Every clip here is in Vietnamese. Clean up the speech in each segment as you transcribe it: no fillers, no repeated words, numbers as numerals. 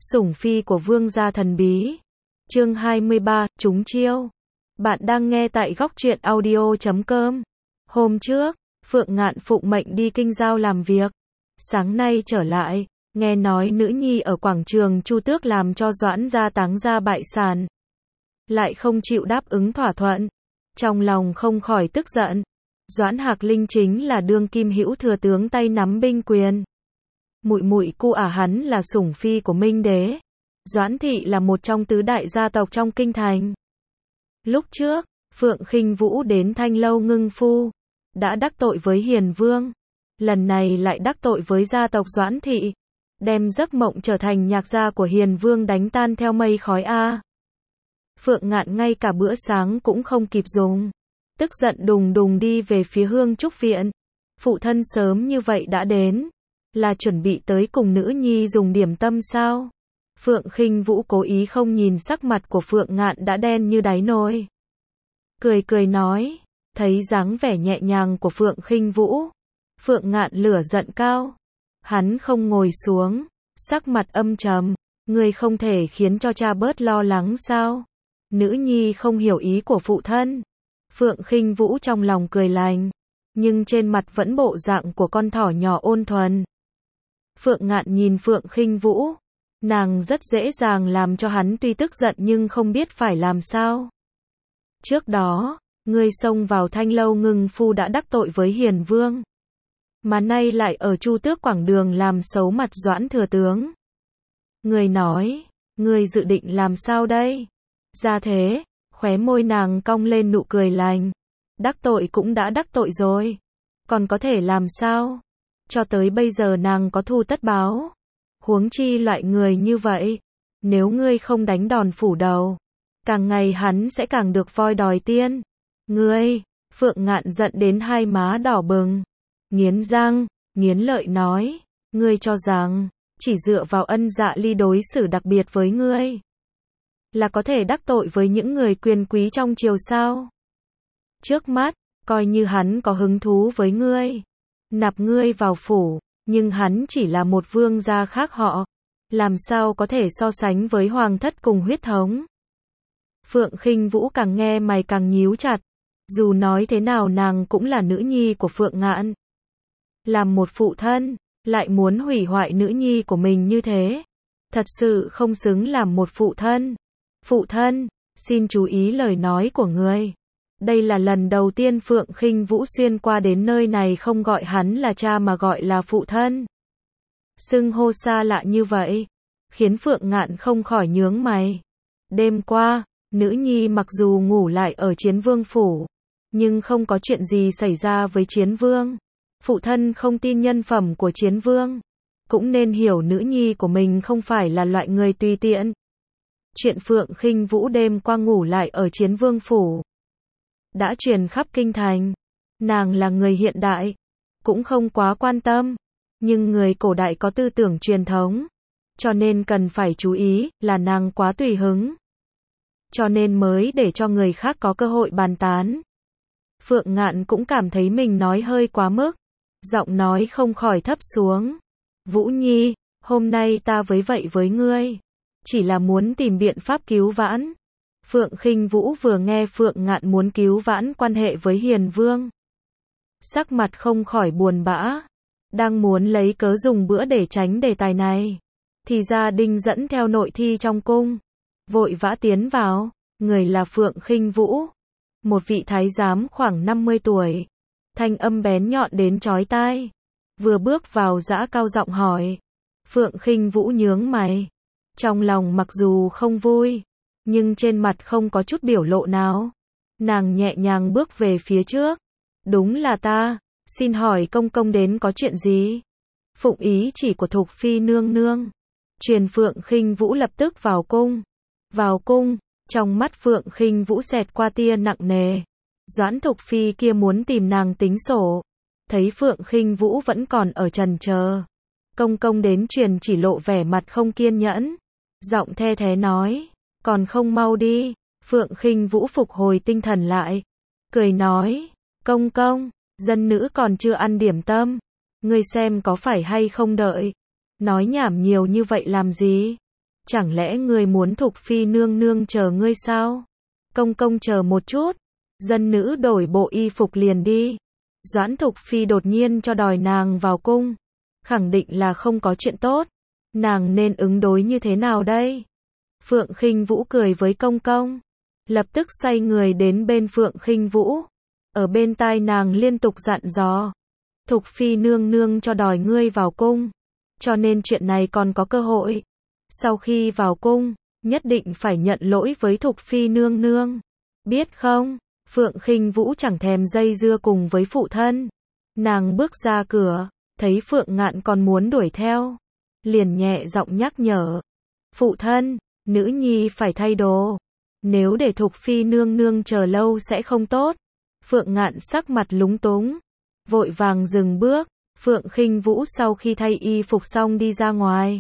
Sủng phi của vương gia thần bí. Chương 23, trúng chiêu. Bạn đang nghe tại góc truyện audio.com. Hôm trước, Phượng Ngạn phụng mệnh đi Kinh Giao làm việc. Sáng nay trở lại, nghe nói nữ nhi ở quảng trường Chu Tước làm cho Doãn gia táng ra bại sản. Lại không chịu đáp ứng thỏa thuận. Trong lòng không khỏi tức giận. Doãn Hạc Linh chính là đương kim hữu thừa tướng tay nắm binh quyền. Muội muội cu ả hắn là sủng phi của Minh đế. Doãn thị là một trong tứ đại gia tộc trong kinh thành. Lúc trước, Phượng Khinh Vũ đến Thanh Lâu Ngưng Phu, đã đắc tội với Hiền Vương. Lần này lại đắc tội với gia tộc Doãn thị, đem giấc mộng trở thành nhạc gia của Hiền Vương đánh tan theo mây khói a. Phượng Ngạn ngay cả bữa sáng cũng không kịp dùng, tức giận đùng đùng đi về phía Hương Trúc viện. Phụ thân sớm như vậy đã đến, là chuẩn bị tới cùng nữ nhi dùng điểm tâm sao? Phượng Khinh Vũ cố ý không nhìn sắc mặt của Phượng Ngạn đã đen như đáy nồi. Cười cười nói, thấy dáng vẻ nhẹ nhàng của Phượng Khinh Vũ, Phượng Ngạn lửa giận cao. Hắn không ngồi xuống, sắc mặt âm trầm, ngươi không thể khiến cho cha bớt lo lắng sao? Nữ nhi không hiểu ý của phụ thân. Phượng Khinh Vũ trong lòng cười lành, nhưng trên mặt vẫn bộ dạng của con thỏ nhỏ ôn thuần. Phượng Ngạn nhìn Phượng Khinh Vũ, nàng rất dễ dàng làm cho hắn tuy tức giận nhưng không biết phải làm sao. Trước đó, ngươi xông vào Thanh Lâu Ngưng Phu đã đắc tội với Hiền Vương, mà nay lại ở Chu Tước quảng đường làm xấu mặt Doãn thừa tướng. Ngươi nói, ngươi dự định làm sao đây? Ra thế, khóe môi nàng cong lên nụ cười lành. Đắc tội cũng đã đắc tội rồi, còn có thể làm sao? Cho tới bây giờ nàng có thù tất báo. Huống chi loại người như vậy, nếu ngươi không đánh đòn phủ đầu, càng ngày hắn sẽ càng được voi đòi tiên. Ngươi, Phượng Ngạn giận đến hai má đỏ bừng, nghiến răng, nghiến lợi nói, ngươi cho rằng, chỉ dựa vào Ân Dạ Ly đối xử đặc biệt với ngươi, là có thể đắc tội với những người quyền quý trong triều sao? Trước mắt, coi như hắn có hứng thú với ngươi, nạp ngươi vào phủ, nhưng hắn chỉ là một vương gia khác họ, làm sao có thể so sánh với hoàng thất cùng huyết thống. Phượng Khinh Vũ càng nghe mày càng nhíu chặt, dù nói thế nào nàng cũng là nữ nhi của Phượng Ngạn. Làm một phụ thân, lại muốn hủy hoại nữ nhi của mình như thế, thật sự không xứng làm một phụ thân. Phụ thân, xin chú ý lời nói của ngươi. Đây là lần đầu tiên Phượng Khinh Vũ xuyên qua đến nơi này không gọi hắn là cha mà gọi là phụ thân. Xưng hô xa lạ như vậy, khiến Phượng Ngạn không khỏi nhướng mày. Đêm qua, nữ nhi mặc dù ngủ lại ở Chiến Vương phủ, nhưng không có chuyện gì xảy ra với Chiến Vương. Phụ thân không tin nhân phẩm của Chiến Vương, cũng nên hiểu nữ nhi của mình không phải là loại người tùy tiện. Chuyện Phượng Khinh Vũ đêm qua ngủ lại ở Chiến Vương phủ đã truyền khắp kinh thành. Nàng là người hiện đại, cũng không quá quan tâm, nhưng người cổ đại có tư tưởng truyền thống, cho nên cần phải chú ý, là nàng quá tùy hứng, cho nên mới để cho người khác có cơ hội bàn tán. Phượng Ngạn cũng cảm thấy mình nói hơi quá mức, giọng nói không khỏi thấp xuống. Vũ Nhi, hôm nay ta vậy với ngươi, chỉ là muốn tìm biện pháp cứu vãn. Phượng Khinh Vũ vừa nghe Phượng Ngạn muốn cứu vãn quan hệ với Hiền Vương, sắc mặt không khỏi buồn bã, đang muốn lấy cớ dùng bữa để tránh đề tài này, thì gia đình dẫn theo nội thi trong cung, vội vã tiến vào. Người là Phượng Khinh Vũ, một vị thái giám khoảng 50 tuổi, thanh âm bén nhọn đến chói tai. Vừa bước vào dã cao giọng hỏi. Phượng Khinh Vũ nhướng mày, trong lòng mặc dù không vui, nhưng trên mặt không có chút biểu lộ nào. Nàng nhẹ nhàng bước về phía trước. Đúng là ta, xin hỏi công công đến có chuyện gì? Phụng ý chỉ của Thục Phi nương nương. Truyền Phượng Khinh Vũ lập tức vào cung. Vào cung, trong mắt Phượng Khinh Vũ xẹt qua tia nặng nề. Doãn Thục Phi kia muốn tìm nàng tính sổ. Thấy Phượng Khinh Vũ vẫn còn ở trần chờ, công công đến truyền chỉ lộ vẻ mặt không kiên nhẫn, giọng the thé nói, còn không mau đi. Phượng Khinh Vũ phục hồi tinh thần lại, cười nói, công công, dân nữ còn chưa ăn điểm tâm, ngươi xem có phải hay không đợi. Nói nhảm nhiều như vậy làm gì? chẳng lẽ ngươi muốn Thục Phi nương nương chờ ngươi sao? Công công chờ một chút, dân nữ đổi bộ y phục liền đi. Doãn Thục Phi đột nhiên cho đòi nàng vào cung, khẳng định là không có chuyện tốt, nàng nên ứng đối như thế nào đây? Phượng Khinh Vũ cười với công công, lập tức xoay người đến bên Phượng Khinh Vũ, ở bên tai nàng liên tục dặn dò, Thục Phi nương nương cho đòi ngươi vào cung, cho nên chuyện này còn có cơ hội. Sau khi vào cung, nhất định phải nhận lỗi với Thục Phi nương nương, biết không? Phượng Khinh Vũ chẳng thèm dây dưa cùng với phụ thân, nàng bước ra cửa, thấy Phượng Ngạn còn muốn đuổi theo, liền nhẹ giọng nhắc nhở, phụ thân, nữ nhi phải thay đồ, nếu để Thục Phi nương nương chờ lâu sẽ không tốt. Phượng Ngạn sắc mặt lúng túng, vội vàng dừng bước. Phượng Khinh Vũ sau khi thay y phục xong đi ra ngoài,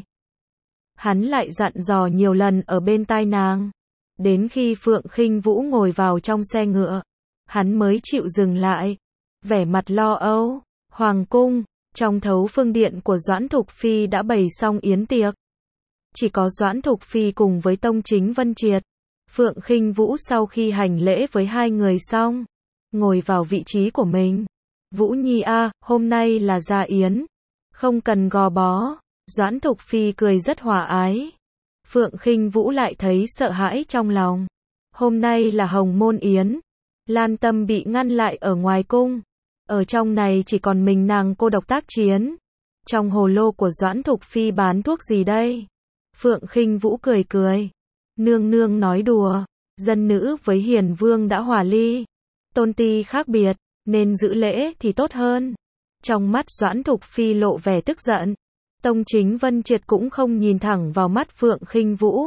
hắn lại dặn dò nhiều lần ở bên tai nàng, đến khi Phượng Khinh Vũ ngồi vào trong xe ngựa, hắn mới chịu dừng lại, vẻ mặt lo âu. Hoàng cung, trong Thấu Phương điện của Doãn Thục Phi đã bày xong yến tiệc, chỉ có Doãn Thục Phi cùng với Tông Chính Vân Triệt. Phượng Khinh Vũ sau khi hành lễ với hai người xong, ngồi vào vị trí của mình. Vũ Nhi a, hôm nay là gia yến, không cần gò bó. Doãn Thục Phi cười rất hòa ái. Phượng Khinh Vũ lại thấy sợ hãi trong lòng. Hôm nay là hồng môn yến, Lan Tâm bị ngăn lại ở ngoài cung, ở trong này chỉ còn mình nàng cô độc tác chiến. Trong hồ lô của Doãn Thục Phi bán thuốc gì đây? Phượng Khinh Vũ cười cười, nương nương nói đùa, dân nữ với Hiền Vương đã hòa ly, tôn ti khác biệt, nên giữ lễ thì tốt hơn. Trong mắt Doãn Thục Phi lộ vẻ tức giận. Tông Chính Vân Triệt cũng không nhìn thẳng vào mắt Phượng Khinh Vũ.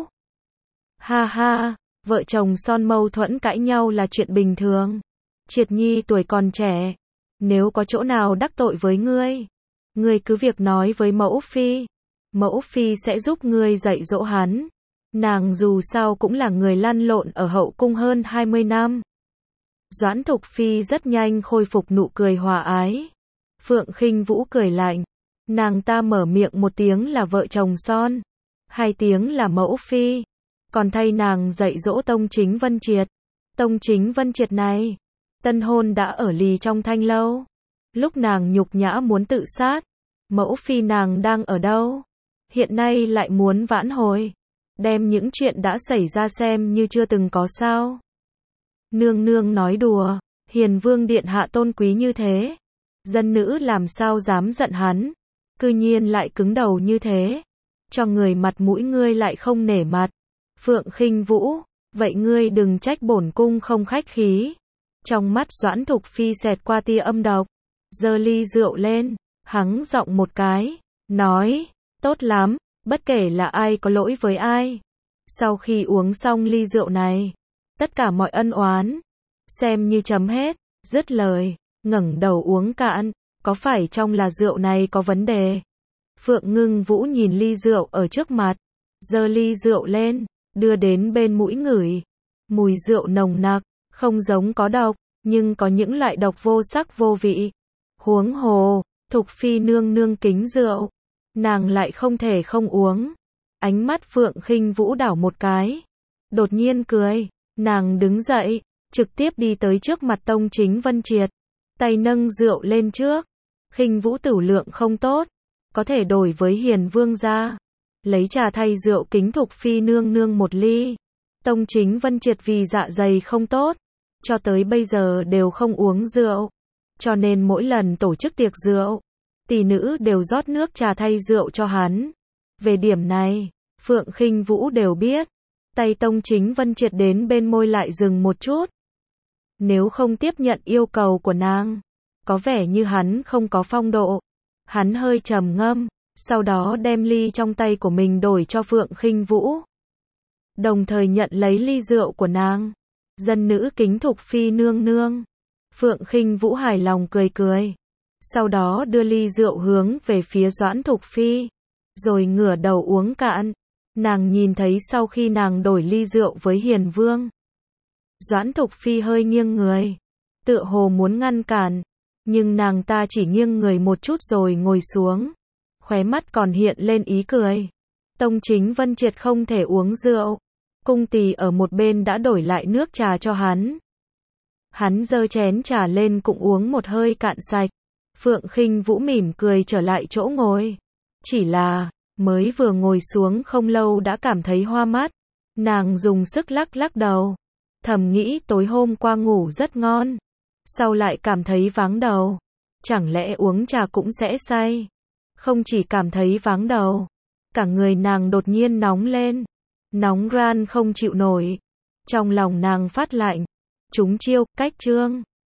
Ha ha, vợ chồng son mâu thuẫn cãi nhau là chuyện bình thường. Triệt Nhi tuổi còn trẻ, nếu có chỗ nào đắc tội với ngươi cứ việc nói với mẫu phi. Mẫu phi sẽ giúp ngươi dạy dỗ hắn. Nàng dù sao cũng là người lăn lộn ở hậu cung hơn 20 năm. Doãn Thục Phi rất nhanh khôi phục nụ cười hòa ái. Phượng Khinh Vũ cười lạnh, nàng ta mở miệng một tiếng là vợ chồng son, hai tiếng là mẫu phi, còn thay nàng dạy dỗ Tông Chính Vân Triệt. Tông Chính Vân Triệt này, tân hôn đã ở lì trong thanh lâu, lúc nàng nhục nhã muốn tự sát, mẫu phi nàng đang ở đâu? Hiện nay lại muốn vãn hồi, đem những chuyện đã xảy ra xem như chưa từng có sao? Nương nương nói đùa, Hiền Vương điện hạ tôn quý như thế, dân nữ làm sao dám giận hắn, cư nhiên lại cứng đầu như thế, cho người mặt mũi ngươi lại không nể mặt. Phượng Khinh Vũ, vậy ngươi đừng trách bổn cung không khách khí. Trong mắt Doãn Thục Phi xẹt qua tia âm độc, giơ ly rượu lên, hắng giọng một cái, nói, tốt lắm, bất kể là ai có lỗi với ai. Sau khi uống xong ly rượu này, tất cả mọi ân oán xem như chấm hết. Dứt lời, ngẩng đầu uống cạn, có phải trong là rượu này có vấn đề? Phượng Ngưng Vũ nhìn ly rượu ở trước mặt, giơ ly rượu lên, đưa đến bên mũi ngửi. Mùi rượu nồng nặc, không giống có độc, nhưng có những loại độc vô sắc vô vị. Huống hồ, Thục Phi nương nương kính rượu, nàng lại không thể không uống. Ánh mắt Phượng Khinh Vũ đảo một cái, đột nhiên cười, nàng đứng dậy, trực tiếp đi tới trước mặt Tông Chính Vân Triệt, tay nâng rượu lên trước. Khinh Vũ tửu lượng không tốt, có thể đổi với Hiền Vương gia, lấy trà thay rượu kính Thục Phi nương nương một ly. Tông Chính Vân Triệt vì dạ dày không tốt, cho tới bây giờ đều không uống rượu, cho nên mỗi lần tổ chức tiệc rượu, tỷ nữ đều rót nước trà thay rượu cho hắn. Về điểm này, Phượng Khinh Vũ đều biết. Tay Tông Chính Vân Triệt đến bên môi lại dừng một chút. Nếu không tiếp nhận yêu cầu của nàng, có vẻ như hắn không có phong độ. Hắn hơi trầm ngâm, sau đó đem ly trong tay của mình đổi cho Phượng Khinh Vũ, đồng thời nhận lấy ly rượu của nàng. Dân nữ kính Thục Phi nương nương. Phượng Khinh Vũ hài lòng cười cười, sau đó đưa ly rượu hướng về phía Doãn Thục Phi, rồi ngửa đầu uống cạn. Nàng nhìn thấy sau khi nàng đổi ly rượu với Hiền Vương, Doãn Thục Phi hơi nghiêng người, tựa hồ muốn ngăn cản, nhưng nàng ta chỉ nghiêng người một chút rồi ngồi xuống, khóe mắt còn hiện lên ý cười. Tông Chính Vân triệt không thể uống rượu. Cung Tỳ ở một bên đã đổi lại nước trà cho hắn. Hắn giơ chén trà lên cũng uống một hơi cạn sạch. Phượng Khinh Vũ mỉm cười trở lại chỗ ngồi. Chỉ là, mới vừa ngồi xuống không lâu đã cảm thấy hoa mắt. Nàng dùng sức lắc lắc đầu. Thầm nghĩ tối hôm qua ngủ rất ngon. Sau lại cảm thấy váng đầu. Chẳng lẽ uống trà cũng sẽ say? Không chỉ cảm thấy váng đầu. Cả người nàng đột nhiên nóng lên. Nóng ran không chịu nổi. Trong lòng nàng phát lạnh. Trúng chiêu, cách chương.